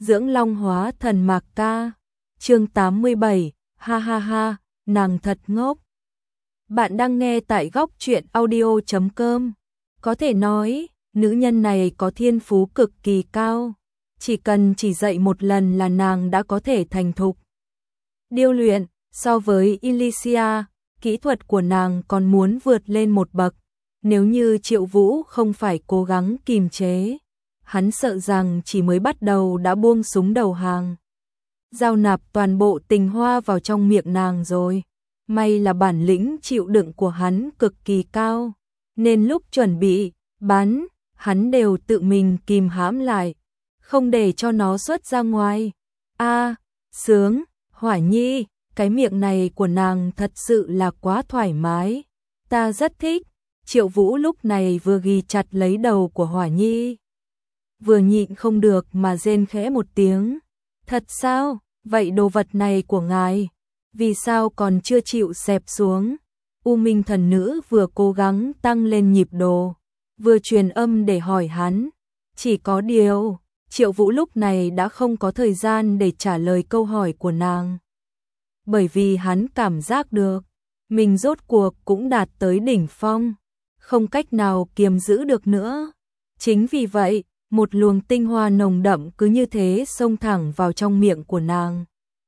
dưỡng long hóa thần mạc ca. Chương 87, ha ha ha, nàng thật ngốc. Bạn đang nghe tại góc truyện audio.com. Có thể nói, nữ nhân này có thiên phú cực kỳ cao. Chỉ cần chỉ dạy một lần là nàng đã có thể thành thục. Điêu luyện, so với Elysia, kỹ thuật của nàng còn muốn vượt lên một bậc. Nếu như Triệu Vũ không phải cố gắng kìm chế, hắn sợ rằng chỉ mới bắt đầu đã buông súng đầu hàng. Giao nạp toàn bộ tình hoa vào trong miệng nàng rồi. May là bản lĩnh chịu đựng của hắn cực kỳ cao, nên lúc chuẩn bị bắn, hắn đều tự mình kìm hãm lại, không để cho nó xuất ra ngoài. Sướng, Hỏa Nhi, cái miệng này của nàng thật sự là quá thoải mái. Ta rất thích. Triệu Vũ lúc này vừa ghi chặt lấy đầu của Hỏa Nhi, vừa nhịn không được mà rên khẽ một tiếng. Thật sao? Vậy đồ vật này của ngài, vì sao còn chưa chịu xẹp xuống? U Minh thần nữ vừa cố gắng tăng lên nhịp độ, vừa truyền âm để hỏi hắn. Chỉ có điều, Triệu Vũ lúc này đã không có thời gian để trả lời câu hỏi của nàng. Bởi vì hắn cảm giác được, mình rốt cuộc cũng đạt tới đỉnh phong, không cách nào kiềm giữ được nữa. Chính vì vậy, một luồng tinh hoa nồng đậm cứ như thế xông thẳng vào trong miệng của nàng.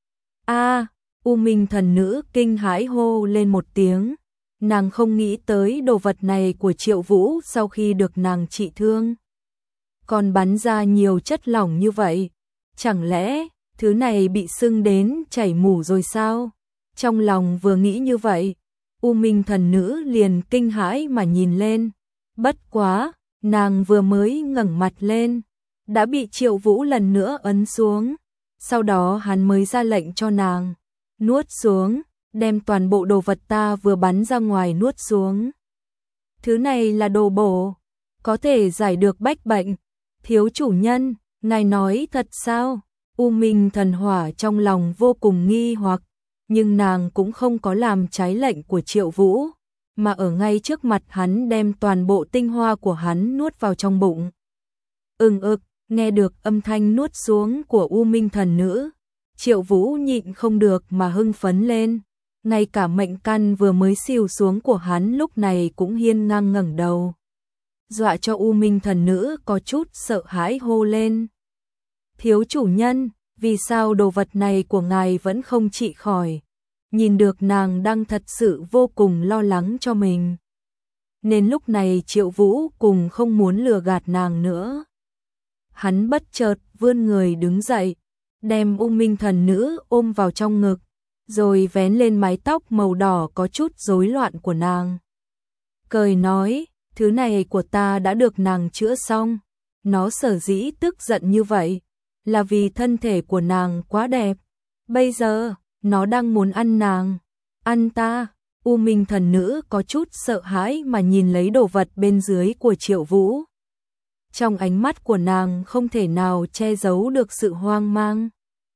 U Minh thần nữ kinh hãi hô lên một tiếng. Nàng không nghĩ tới đồ vật này của Triệu Vũ sau khi được nàng trị thương còn bắn ra nhiều chất lỏng như vậy. Chẳng lẽ thứ này bị sưng đến chảy mủ rồi sao? Trong lòng vừa nghĩ như vậy, U Minh thần nữ liền kinh hãi mà nhìn lên. Bất quá, nàng vừa mới ngẩng mặt lên, đã bị Triệu Vũ lần nữa ấn xuống. Sau đó hắn mới ra lệnh cho nàng nuốt xuống, đem toàn bộ đồ vật ta vừa bắn ra ngoài nuốt xuống. Thứ này là đồ bổ, có thể giải được bách bệnh. Thiếu chủ nhân, ngài nói thật sao? U Minh thần hỏa trong lòng vô cùng nghi hoặc, nhưng nàng cũng không có làm trái lệnh của Triệu Vũ, mà ở ngay trước mặt hắn đem toàn bộ tinh hoa của hắn nuốt vào trong bụng. Nghe được âm thanh nuốt xuống của U Minh thần nữ, Triệu Vũ nhịn không được mà hưng phấn lên. Ngay cả mệnh căn vừa mới xìu xuống của hắn lúc này cũng hiên ngang ngẩng đầu, dọa cho U Minh thần nữ có chút sợ hãi hô lên. Thiếu chủ nhân, vì sao đồ vật này của ngài vẫn không trị khỏi? Nhìn được nàng đang thật sự vô cùng lo lắng cho mình, nên lúc này Triệu Vũ cùng không muốn lừa gạt nàng nữa. Hắn bất chợt vươn người đứng dậy, đem U Minh thần nữ ôm vào trong ngực, rồi vén lên mái tóc màu đỏ có chút rối loạn của nàng. Cười nói, thứ này của ta đã được nàng chữa xong. Nó sở dĩ tức giận như vậy là vì thân thể của nàng quá đẹp. Bây giờ, nó đang muốn ăn nàng. Ăn ta. U Minh thần nữ có chút sợ hãi mà nhìn lấy đồ vật bên dưới của Triệu Vũ. Trong ánh mắt của nàng không thể nào che giấu được sự hoang mang.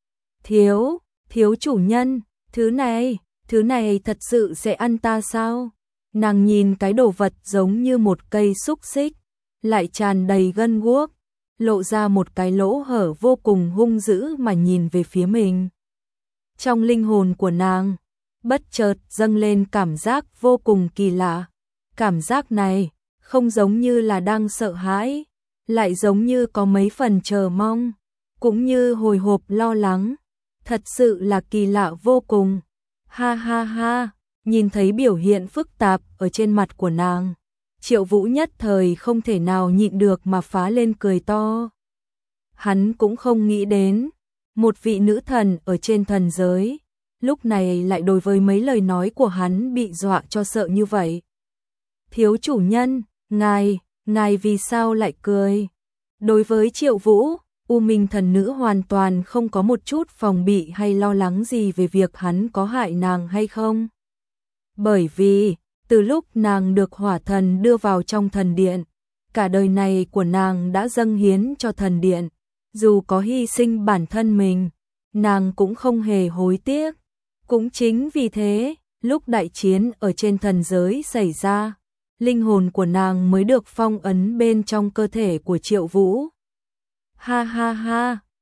Thiếu chủ nhân, thứ này thật sự sẽ ăn ta sao? Nàng nhìn cái đồ vật giống như một cây xúc xích, lại tràn đầy gân guốc, lộ ra một cái lỗ hở vô cùng hung dữ mà nhìn về phía mình. Trong linh hồn của nàng, bất chợt dâng lên cảm giác vô cùng kỳ lạ. Cảm giác này không giống như là đang sợ hãi, lại giống như có mấy phần chờ mong, cũng như hồi hộp lo lắng. Thật sự là kỳ lạ vô cùng. Ha ha ha, nhìn thấy biểu hiện phức tạp ở trên mặt của nàng, Triệu Vũ nhất thời không thể nào nhịn được mà phá lên cười to. Hắn cũng không nghĩ đến, một vị nữ thần ở trên thần giới, lúc này lại đối với mấy lời nói của hắn bị dọa cho sợ như vậy. Thiếu chủ nhân, ngài vì sao lại cười? Đối với Triệu Vũ, U Minh thần nữ hoàn toàn không có một chút phòng bị hay lo lắng gì về việc hắn có hại nàng hay không. Bởi vì, từ lúc nàng được hỏa thần đưa vào trong thần điện, cả đời này của nàng đã dâng hiến cho thần điện. Dù có hy sinh bản thân mình, nàng cũng không hề hối tiếc. Cũng chính vì thế, lúc đại chiến ở trên thần giới xảy ra, linh hồn của nàng mới được phong ấn bên trong cơ thể của Triệu Vũ. Ha ha ha,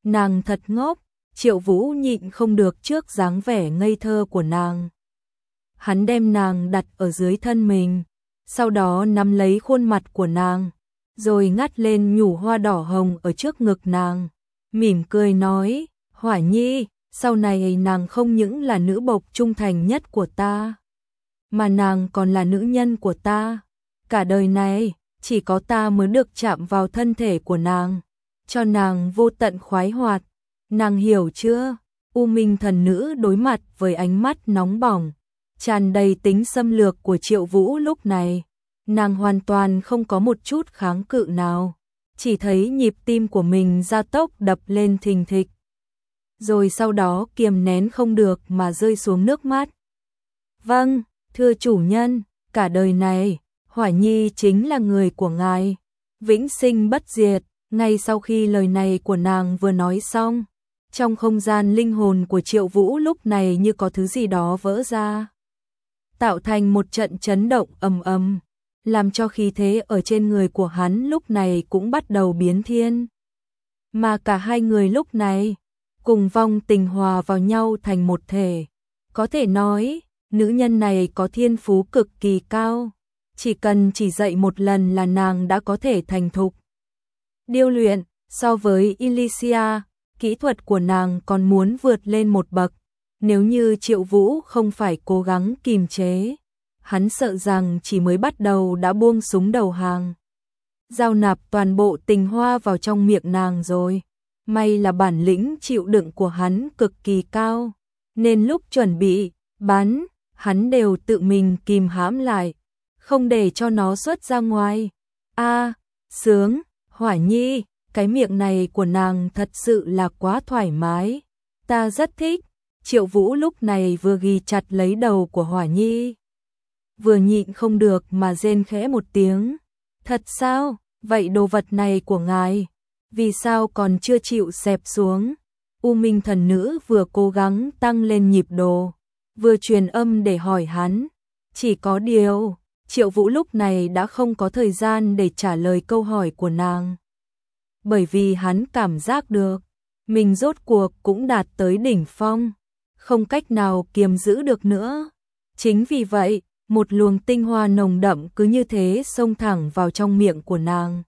Nàng thật ngốc, Triệu Vũ nhịn không được trước dáng vẻ ngây thơ của nàng. Hắn đem nàng đặt ở dưới thân mình, sau đó nắm lấy khuôn mặt của nàng, rồi ngắt lên nhủ hoa đỏ hồng ở trước ngực nàng, mỉm cười nói, Hỏa Nhi, sau này nàng không những là nữ bộc trung thành nhất của ta, mà nàng còn là nữ nhân của ta. Cả đời này, chỉ có ta mới được chạm vào thân thể của nàng, cho nàng vô tận khoái hoạt. Nàng hiểu chưa? U Minh thần nữ đối mặt với ánh mắt nóng bỏng, tràn đầy tính xâm lược của Triệu Vũ lúc này. Nàng hoàn toàn không có một chút kháng cự nào, chỉ thấy nhịp tim của mình gia tốc đập lên thình thịch. Rồi sau đó kiềm nén không được mà rơi xuống nước mắt. Vâng, thưa chủ nhân, cả đời này, Hỏa Nhi chính là người của ngài, vĩnh sinh bất diệt. Ngay sau khi lời này của nàng vừa nói xong, trong không gian linh hồn của Triệu Vũ lúc này như có thứ gì đó vỡ ra, tạo thành một trận chấn động ầm ầm, làm cho khí thế ở trên người của hắn lúc này cũng bắt đầu biến thiên. Mà cả hai người lúc này cùng vong tình hòa vào nhau thành một thể. Có thể nói, nữ nhân này có thiên phú cực kỳ cao, chỉ cần chỉ dạy một lần là nàng đã có thể thành thục. Điêu luyện, so với Elysia, kỹ thuật của nàng còn muốn vượt lên một bậc. Nếu như Triệu Vũ không phải cố gắng kìm chế, hắn sợ rằng chỉ mới bắt đầu đã buông súng đầu hàng, giao nạp toàn bộ tình hoa vào trong miệng nàng rồi. May là bản lĩnh chịu đựng của hắn cực kỳ cao, nên lúc chuẩn bị bắn, hắn đều tự mình kìm hãm lại, không để cho nó xuất ra ngoài. Sướng, Hỏa Nhi, cái miệng này của nàng thật sự là quá thoải mái, ta rất thích. Triệu Vũ lúc này vừa ghi chặt lấy đầu của Hỏa Nhi, vừa nhịn không được mà rên khẽ một tiếng. Thật sao? Vậy đồ vật này của ngài, vì sao còn chưa chịu xẹp xuống? U Minh thần nữ vừa cố gắng tăng lên nhịp độ, vừa truyền âm để hỏi hắn. Chỉ có điều, Triệu Vũ lúc này đã không có thời gian để trả lời câu hỏi của nàng, bởi vì hắn cảm giác được mình rốt cuộc cũng đạt tới đỉnh phong, không cách nào kiềm giữ được nữa. Chính vì vậy, một luồng tinh hoa nồng đậm cứ như thế xông thẳng vào trong miệng của nàng.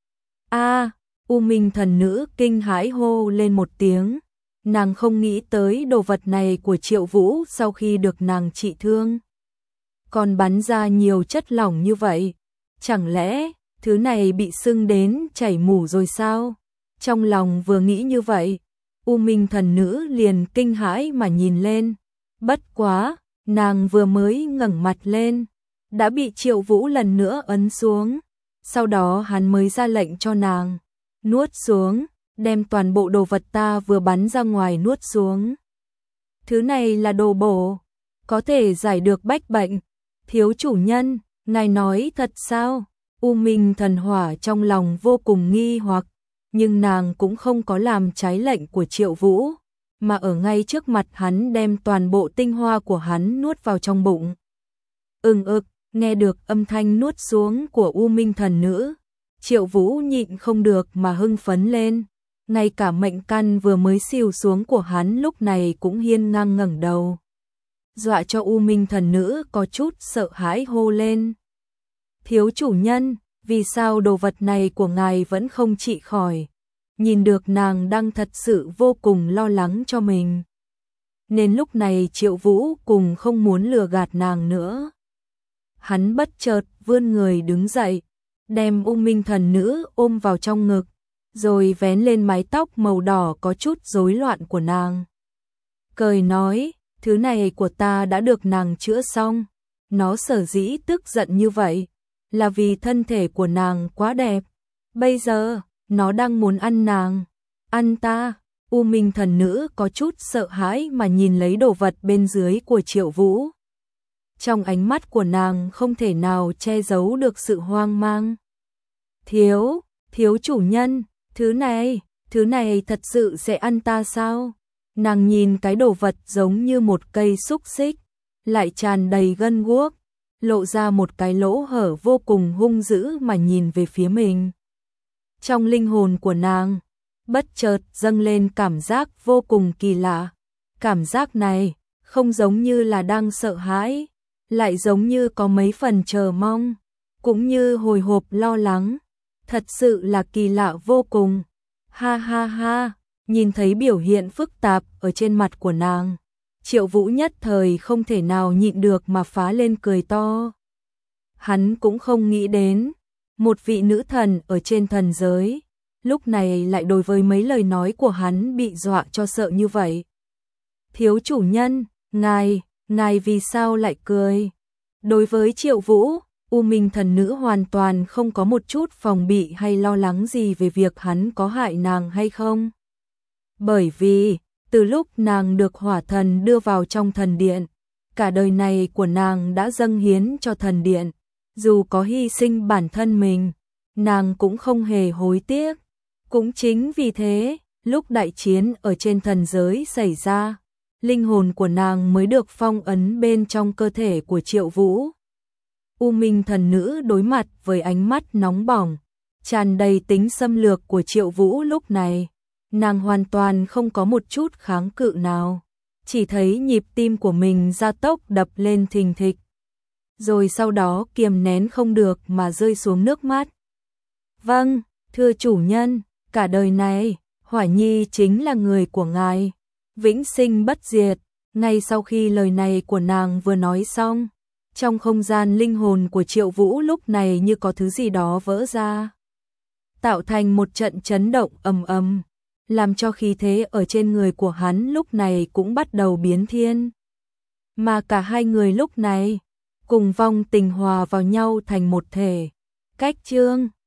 U Minh thần nữ kinh hãi hô lên một tiếng. Nàng không nghĩ tới đồ vật này của Triệu Vũ sau khi được nàng trị thương còn bắn ra nhiều chất lỏng như vậy. Chẳng lẽ thứ này bị sưng đến chảy mủ rồi sao? Trong lòng vừa nghĩ như vậy, U Minh thần nữ liền kinh hãi mà nhìn lên. Bất quá, nàng vừa mới ngẩng mặt lên, đã bị Triệu Vũ lần nữa ấn xuống. Sau đó hắn mới ra lệnh cho nàng nuốt xuống, đem toàn bộ đồ vật ta vừa bắn ra ngoài nuốt xuống. Thứ này là đồ bổ, có thể giải được bách bệnh. Thiếu chủ nhân, ngài nói thật sao? U Minh thần hỏa trong lòng vô cùng nghi hoặc, nhưng nàng cũng không có làm trái lệnh của Triệu Vũ, mà ở ngay trước mặt hắn đem toàn bộ tinh hoa của hắn nuốt vào trong bụng. Nghe được âm thanh nuốt xuống của U Minh thần nữ, Triệu Vũ nhịn không được mà hưng phấn lên. Ngay cả mệnh căn vừa mới xìu xuống của hắn lúc này cũng hiên ngang ngẩng đầu, dọa cho U Minh thần nữ có chút sợ hãi hô lên. Thiếu chủ nhân, vì sao đồ vật này của ngài vẫn không trị khỏi? Nhìn được nàng đang thật sự vô cùng lo lắng cho mình, nên lúc này Triệu Vũ cùng không muốn lừa gạt nàng nữa. Hắn bất chợt vươn người đứng dậy, đem U Minh thần nữ ôm vào trong ngực, rồi vén lên mái tóc màu đỏ có chút rối loạn của nàng. Cười nói, thứ này của ta đã được nàng chữa xong. Nó sở dĩ tức giận như vậy là vì thân thể của nàng quá đẹp. Bây giờ, nó đang muốn ăn nàng. Ăn ta? U Minh thần nữ có chút sợ hãi mà nhìn lấy đồ vật bên dưới của Triệu Vũ. Trong ánh mắt của nàng không thể nào che giấu được sự hoang mang. Thiếu chủ nhân, thứ này thật sự sẽ ăn ta sao? Nàng nhìn cái đồ vật giống như một cây xúc xích, lại tràn đầy gân guốc, lộ ra một cái lỗ hở vô cùng hung dữ mà nhìn về phía mình. Trong linh hồn của nàng, bất chợt dâng lên cảm giác vô cùng kỳ lạ. Cảm giác này không giống như là đang sợ hãi, lại giống như có mấy phần chờ mong, cũng như hồi hộp lo lắng. Thật sự là kỳ lạ vô cùng. Ha ha ha, nhìn thấy biểu hiện phức tạp ở trên mặt của nàng, Triệu Vũ nhất thời không thể nào nhịn được mà phá lên cười to. Hắn cũng không nghĩ đến, một vị nữ thần ở trên thần giới, lúc này lại đối với mấy lời nói của hắn bị dọa cho sợ như vậy. Thiếu chủ nhân, ngài vì sao lại cười? Đối với Triệu Vũ, U Minh thần nữ hoàn toàn không có một chút phòng bị hay lo lắng gì về việc hắn có hại nàng hay không. Bởi vì, từ lúc nàng được hỏa thần đưa vào trong thần điện, cả đời này của nàng đã dâng hiến cho thần điện, dù có hy sinh bản thân mình, nàng cũng không hề hối tiếc. Cũng chính vì thế, lúc đại chiến ở trên thần giới xảy ra, linh hồn của nàng mới được phong ấn bên trong cơ thể của Triệu Vũ. U Minh thần nữ đối mặt với ánh mắt nóng bỏng, tràn đầy tính xâm lược của Triệu Vũ lúc này, nàng hoàn toàn không có một chút kháng cự nào, chỉ thấy nhịp tim của mình gia tốc đập lên thình thịch. Rồi sau đó kiềm nén không được mà rơi xuống nước mắt. Vâng, thưa chủ nhân, cả đời này, Hỏa Nhi chính là người của ngài, vĩnh sinh bất diệt. Ngay sau khi lời này của nàng vừa nói xong, trong không gian linh hồn của Triệu Vũ lúc này như có thứ gì đó vỡ ra, tạo thành một trận chấn động ầm ầm, làm cho khí thế ở trên người của hắn lúc này cũng bắt đầu biến thiên. Mà cả hai người lúc này cùng vong tình hòa vào nhau thành một thể. Cách chương